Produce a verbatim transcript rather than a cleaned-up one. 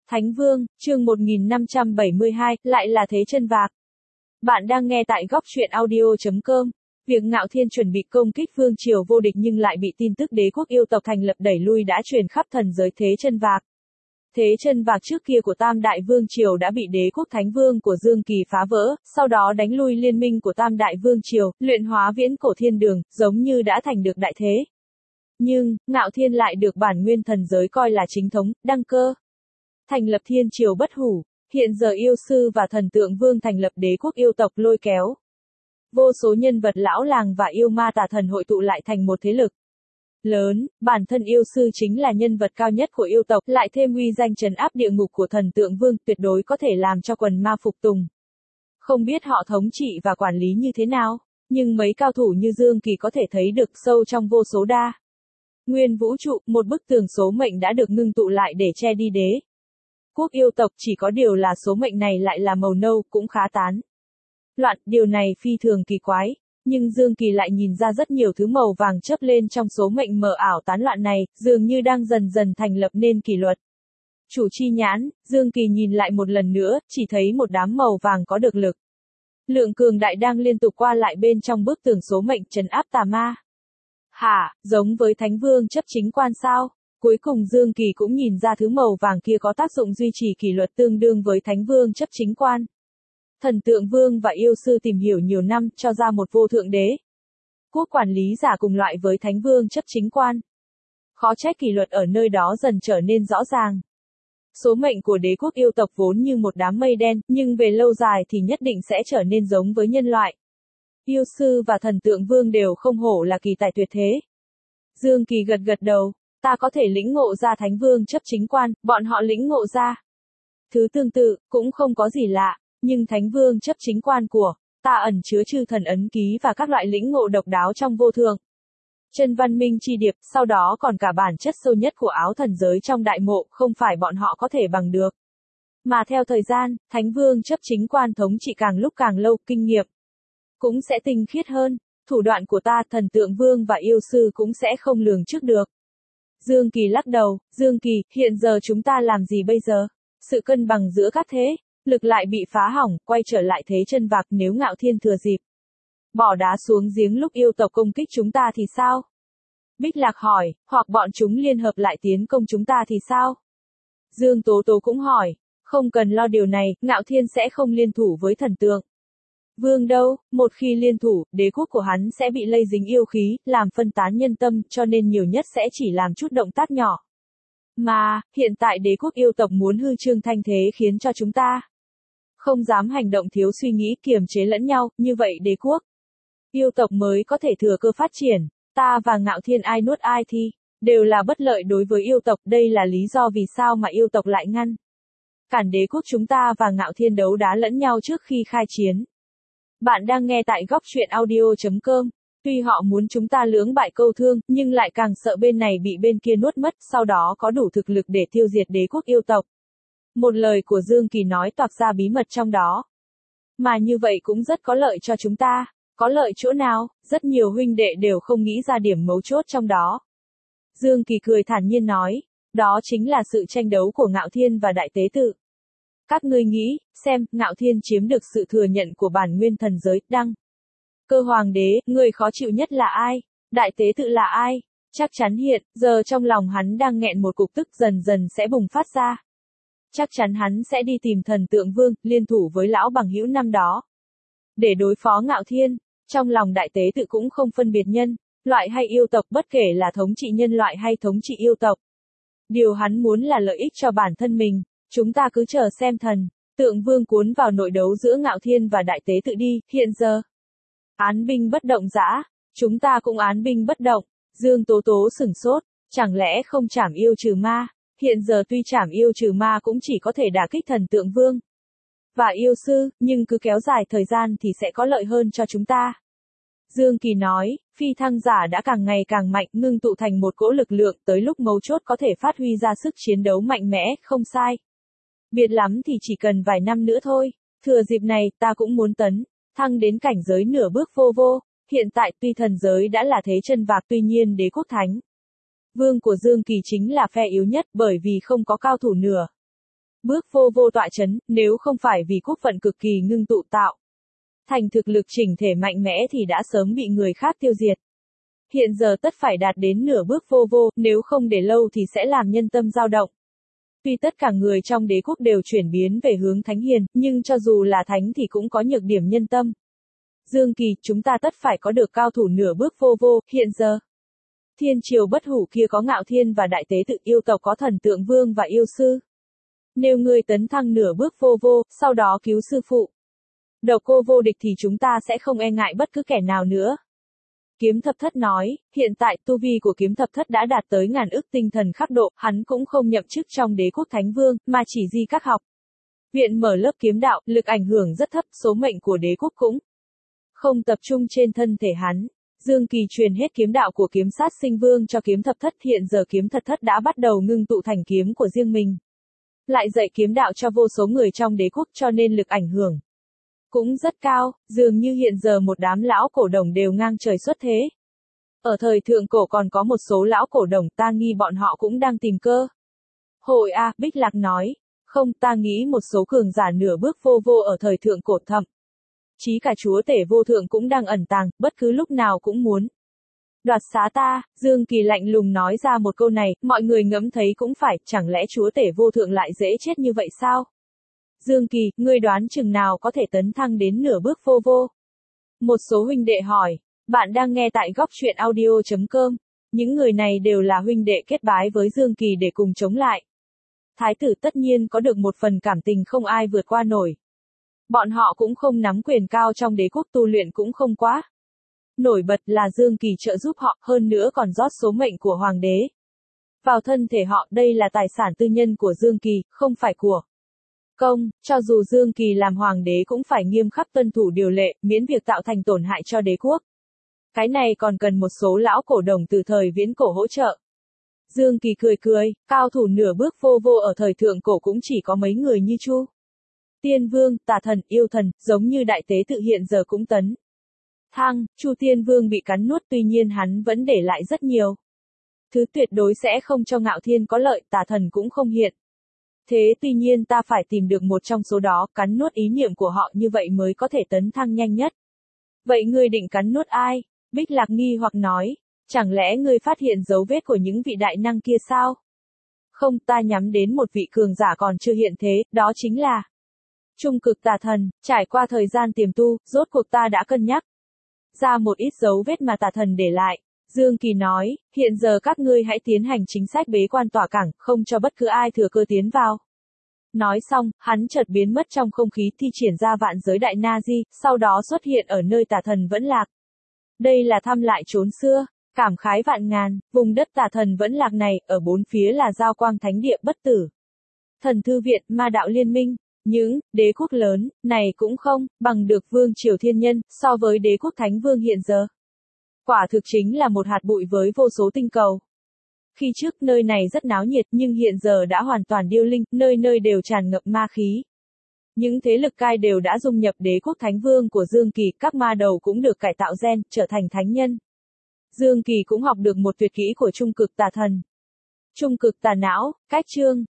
Thánh Vương, chương một nghìn năm trăm bảy mươi hai, lại là Thế Chân Vạc. Bạn đang nghe tại góc truyện audio chấm com. Việc Ngạo Thiên chuẩn bị công kích vương triều vô địch nhưng lại bị tin tức đế quốc yêu tộc thành lập đẩy lui đã truyền khắp thần giới Thế Chân Vạc. Thế Chân Vạc trước kia của Tam Đại Vương triều đã bị đế quốc Thánh Vương của Dương Kỳ phá vỡ, sau đó đánh lui liên minh của Tam Đại Vương triều, luyện hóa viễn cổ thiên đường, giống như đã thành được đại thế. Nhưng, Ngạo Thiên lại được bản nguyên thần giới coi là chính thống, đăng cơ. Thành lập thiên triều bất hủ, hiện giờ yêu sư và thần tượng vương thành lập đế quốc yêu tộc lôi kéo. Vô số nhân vật lão làng và yêu ma tà thần hội tụ lại thành một thế lực lớn, bản thân yêu sư chính là nhân vật cao nhất của yêu tộc, lại thêm uy danh trấn áp địa ngục của thần tượng vương, tuyệt đối có thể làm cho quần ma phục tùng. Không biết họ thống trị và quản lý như thế nào, nhưng mấy cao thủ như Dương Kỳ có thể thấy được sâu trong vô số đa nguyên vũ trụ, một bức tường số mệnh đã được ngưng tụ lại để che đi đế quốc yêu tộc, chỉ có điều là số mệnh này lại là màu nâu, cũng khá tán loạn, điều này phi thường kỳ quái, nhưng Dương Kỳ lại nhìn ra rất nhiều thứ màu vàng chớp lên trong số mệnh mờ ảo tán loạn này, dường như đang dần dần thành lập nên kỷ luật. Chủ chi nhãn, Dương Kỳ nhìn lại một lần nữa, chỉ thấy một đám màu vàng có được lực lượng cường đại đang liên tục qua lại bên trong bức tường số mệnh trấn áp tà ma. Hả, giống với Thánh Vương chấp chính quan sao? Cuối cùng Dương Kỳ cũng nhìn ra thứ màu vàng kia có tác dụng duy trì kỷ luật tương đương với Thánh Vương chấp chính quan. Thần tượng vương và yêu sư tìm hiểu nhiều năm cho ra một vô thượng đế quốc quản lý giả cùng loại với Thánh Vương chấp chính quan. Khó trách kỷ luật ở nơi đó dần trở nên rõ ràng. Số mệnh của đế quốc yêu tộc vốn như một đám mây đen, nhưng về lâu dài thì nhất định sẽ trở nên giống với nhân loại. Yêu sư và thần tượng vương đều không hổ là kỳ tài tuyệt thế. Dương Kỳ gật gật đầu, ta có thể lĩnh ngộ ra Thánh Vương chấp chính quan, bọn họ lĩnh ngộ ra thứ tương tự, cũng không có gì lạ, nhưng Thánh Vương chấp chính quan của ta ẩn chứa chư thần ấn ký và các loại lĩnh ngộ độc đáo trong vô thượng chân văn minh chi điệp, sau đó còn cả bản chất sâu nhất của áo thần giới trong đại mộ, không phải bọn họ có thể bằng được. Mà theo thời gian, Thánh Vương chấp chính quan thống trị càng lúc càng lâu, kinh nghiệm cũng sẽ tinh khiết hơn, thủ đoạn của ta, thần tượng vương và yêu sư cũng sẽ không lường trước được. Dương Kỳ lắc đầu, Dương Kỳ, hiện giờ chúng ta làm gì bây giờ? Sự cân bằng giữa các thế lực lại bị phá hỏng, quay trở lại Thế Chân Vạc, nếu Ngạo Thiên thừa dịp bỏ đá xuống giếng lúc yêu tộc công kích chúng ta thì sao? Bích Lạc hỏi, hoặc bọn chúng liên hợp lại tiến công chúng ta thì sao? Dương Tố Tố cũng hỏi, không cần lo điều này, Ngạo Thiên sẽ không liên thủ với thần tượng vương đâu, một khi liên thủ, đế quốc của hắn sẽ bị lây dính yêu khí, làm phân tán nhân tâm, cho nên nhiều nhất sẽ chỉ làm chút động tác nhỏ. Mà, hiện tại đế quốc yêu tộc muốn hư trương thanh thế khiến cho chúng ta không dám hành động thiếu suy nghĩ, kiềm chế lẫn nhau, như vậy đế quốc yêu tộc mới có thể thừa cơ phát triển. Ta và Ngạo Thiên ai nuốt ai thì đều là bất lợi đối với yêu tộc, đây là lý do vì sao mà yêu tộc lại ngăn cản đế quốc chúng ta và Ngạo Thiên đấu đá lẫn nhau trước khi khai chiến. Bạn đang nghe tại góc truyện audio chấm com. Tuy họ muốn chúng ta lưỡng bại câu thương, nhưng lại càng sợ bên này bị bên kia nuốt mất, sau đó có đủ thực lực để tiêu diệt đế quốc yêu tộc. Một lời của Dương Kỳ nói toạc ra bí mật trong đó. Mà như vậy cũng rất có lợi cho chúng ta. Có lợi chỗ nào? Rất nhiều huynh đệ đều không nghĩ ra điểm mấu chốt trong đó. Dương Kỳ cười thản nhiên nói, đó chính là sự tranh đấu của Ngạo Thiên và Đại Tế Tự. Các ngươi nghĩ, xem, Ngạo Thiên chiếm được sự thừa nhận của bản nguyên thần giới, đăng cơ hoàng đế, người khó chịu nhất là ai? Đại Tế Tự là ai? Chắc chắn hiện, giờ trong lòng hắn đang nghẹn một cục tức dần dần sẽ bùng phát ra. Chắc chắn hắn sẽ đi tìm thần tượng vương, liên thủ với lão bằng hữu năm đó để đối phó Ngạo Thiên. Trong lòng Đại Tế Tự cũng không phân biệt nhân loại hay yêu tộc, bất kể là thống trị nhân loại hay thống trị yêu tộc. Điều hắn muốn là lợi ích cho bản thân mình. Chúng ta cứ chờ xem thần tượng vương cuốn vào nội đấu giữa Ngạo Thiên và Đại Tế Tự đi, hiện giờ án binh bất động dã, chúng ta cũng án binh bất động. Dương Tố Tố sửng sốt, chẳng lẽ không trảm yêu trừ ma? Hiện giờ tuy trảm yêu trừ ma cũng chỉ có thể đả kích thần tượng vương và yêu sư, nhưng cứ kéo dài thời gian thì sẽ có lợi hơn cho chúng ta. Dương Kỳ nói, phi thăng giả đã càng ngày càng mạnh, ngưng tụ thành một cỗ lực lượng, tới lúc mấu chốt có thể phát huy ra sức chiến đấu mạnh mẽ, không sai. Biệt lắm thì chỉ cần vài năm nữa thôi. Thừa dịp này, ta cũng muốn tấn thăng đến cảnh giới nửa bước vô vô. Hiện tại tuy thần giới đã là Thế Chân Vạc, tuy nhiên đế quốc Thánh Vương của Dương Kỳ chính là phe yếu nhất, bởi vì không có cao thủ nửa bước vô vô tọa chấn, nếu không phải vì quốc vận cực kỳ ngưng tụ tạo thành thực lực chỉnh thể mạnh mẽ thì đã sớm bị người khác tiêu diệt. Hiện giờ tất phải đạt đến nửa bước vô vô, nếu không để lâu thì sẽ làm nhân tâm dao động. Tuy tất cả người trong đế quốc đều chuyển biến về hướng thánh hiền, nhưng cho dù là thánh thì cũng có nhược điểm nhân tâm. Dương Kỳ, chúng ta tất phải có được cao thủ nửa bước vô vô, hiện giờ. Thiên triều bất hủ kia có Ngạo Thiên và Đại Tế Tự, yêu tộc có Thần Tượng Vương và yêu sư. Nếu ngươi tấn thăng nửa bước vô vô, sau đó cứu sư phụ. Độc cô vô địch thì chúng ta sẽ không e ngại bất cứ kẻ nào nữa. Kiếm Thập Thất nói, hiện tại tu vi của Kiếm Thập Thất đã đạt tới ngàn ức tinh thần khắc độ, hắn cũng không nhậm chức trong đế quốc thánh vương, mà chỉ di các học viện mở lớp kiếm đạo, lực ảnh hưởng rất thấp, số mệnh của đế quốc cũng không tập trung trên thân thể hắn. Dương Kỳ truyền hết kiếm đạo của Kiếm Sát Sinh Vương cho Kiếm Thập Thất, hiện giờ Kiếm Thập Thất đã bắt đầu ngưng tụ thành kiếm của riêng mình. Lại dạy kiếm đạo cho vô số người trong đế quốc, cho nên lực ảnh hưởng cũng rất cao, dường như hiện giờ một đám lão cổ đồng đều ngang trời xuất thế. Ở thời thượng cổ còn có một số lão cổ đồng, ta nghi bọn họ cũng đang tìm cơ hội a. Bích Lạc nói, không, ta nghĩ một số cường giả nửa bước vô vô ở thời thượng cổ thậm chí cả chúa tể vô thượng cũng đang ẩn tàng, bất cứ lúc nào cũng muốn đoạt xá ta. Dương Kỳ lạnh lùng nói ra một câu này, mọi người ngẫm thấy cũng phải, chẳng lẽ chúa tể vô thượng lại dễ chết như vậy sao? Dương Kỳ, ngươi đoán chừng nào có thể tấn thăng đến nửa bước vô vô? Một số huynh đệ hỏi, bạn đang nghe tại góc truyện audio chấm com. Những người này đều là huynh đệ kết bái với Dương Kỳ để cùng chống lại Thái tử, tất nhiên có được một phần cảm tình không ai vượt qua nổi. Bọn họ cũng không nắm quyền cao trong đế quốc, tu luyện cũng không quá nổi bật, là Dương Kỳ trợ giúp họ, hơn nữa còn rót số mệnh của hoàng đế vào thân thể họ. Đây là tài sản tư nhân của Dương Kỳ, không phải của công. Cho dù Dương Kỳ làm hoàng đế cũng phải nghiêm khắc tuân thủ điều lệ, miễn việc tạo thành tổn hại cho đế quốc. Cái này còn cần một số lão cổ đồng từ thời viễn cổ hỗ trợ. Dương Kỳ cười cười, cao thủ nửa bước vô vô ở thời thượng cổ cũng chỉ có mấy người như Chu Tiên Vương, Tà Thần, Yêu Thần, giống như Đại Tế Tự hiện giờ cũng tấn thăng. Chu Tiên Vương bị cắn nuốt, tuy nhiên hắn vẫn để lại rất nhiều thứ tuyệt đối sẽ không cho Ngạo Thiên có lợi, Tà Thần cũng không hiện thế, tuy nhiên ta phải tìm được một trong số đó, cắn nuốt ý niệm của họ, như vậy mới có thể tấn thăng nhanh nhất. Vậy ngươi định cắn nuốt ai? Bích Lạc nghi hoặc nói, chẳng lẽ ngươi phát hiện dấu vết của những vị đại năng kia sao? Không, ta nhắm đến một vị cường giả còn chưa hiện thế, đó chính là Trung Cực Tà Thần. Trải qua thời gian tiềm tu, rốt cuộc ta đã cân nhắc ra một ít dấu vết mà Tà Thần để lại. Dương Kỳ nói, hiện giờ các ngươi hãy tiến hành chính sách bế quan tỏa cảng, không cho bất cứ ai thừa cơ tiến vào. Nói xong, hắn chợt biến mất trong không khí, thi triển ra vạn giới đại na di, sau đó xuất hiện ở nơi Tà Thần vẫn lạc. Đây là thăm lại chốn xưa, cảm khái vạn ngàn, vùng đất Tà Thần vẫn lạc này, ở bốn phía là Giao Quang Thánh Địa bất tử, Thần Thư Viện, Ma Đạo Liên Minh. Những đế quốc lớn này cũng không bằng được Vương Triều Thiên Nhân, so với đế quốc Thánh Vương hiện giờ. Quả thực chính là một hạt bụi với vô số tinh cầu. Khi trước nơi này rất náo nhiệt, nhưng hiện giờ đã hoàn toàn điêu linh, nơi nơi đều tràn ngập ma khí. Những thế lực cai đều đã dung nhập đế quốc Thánh Vương của Dương Kỳ, các ma đầu cũng được cải tạo gen, trở thành thánh nhân. Dương Kỳ cũng học được một tuyệt kỹ của Trung Cực Tà Thần. Trung Cực Tà Não, cách chương.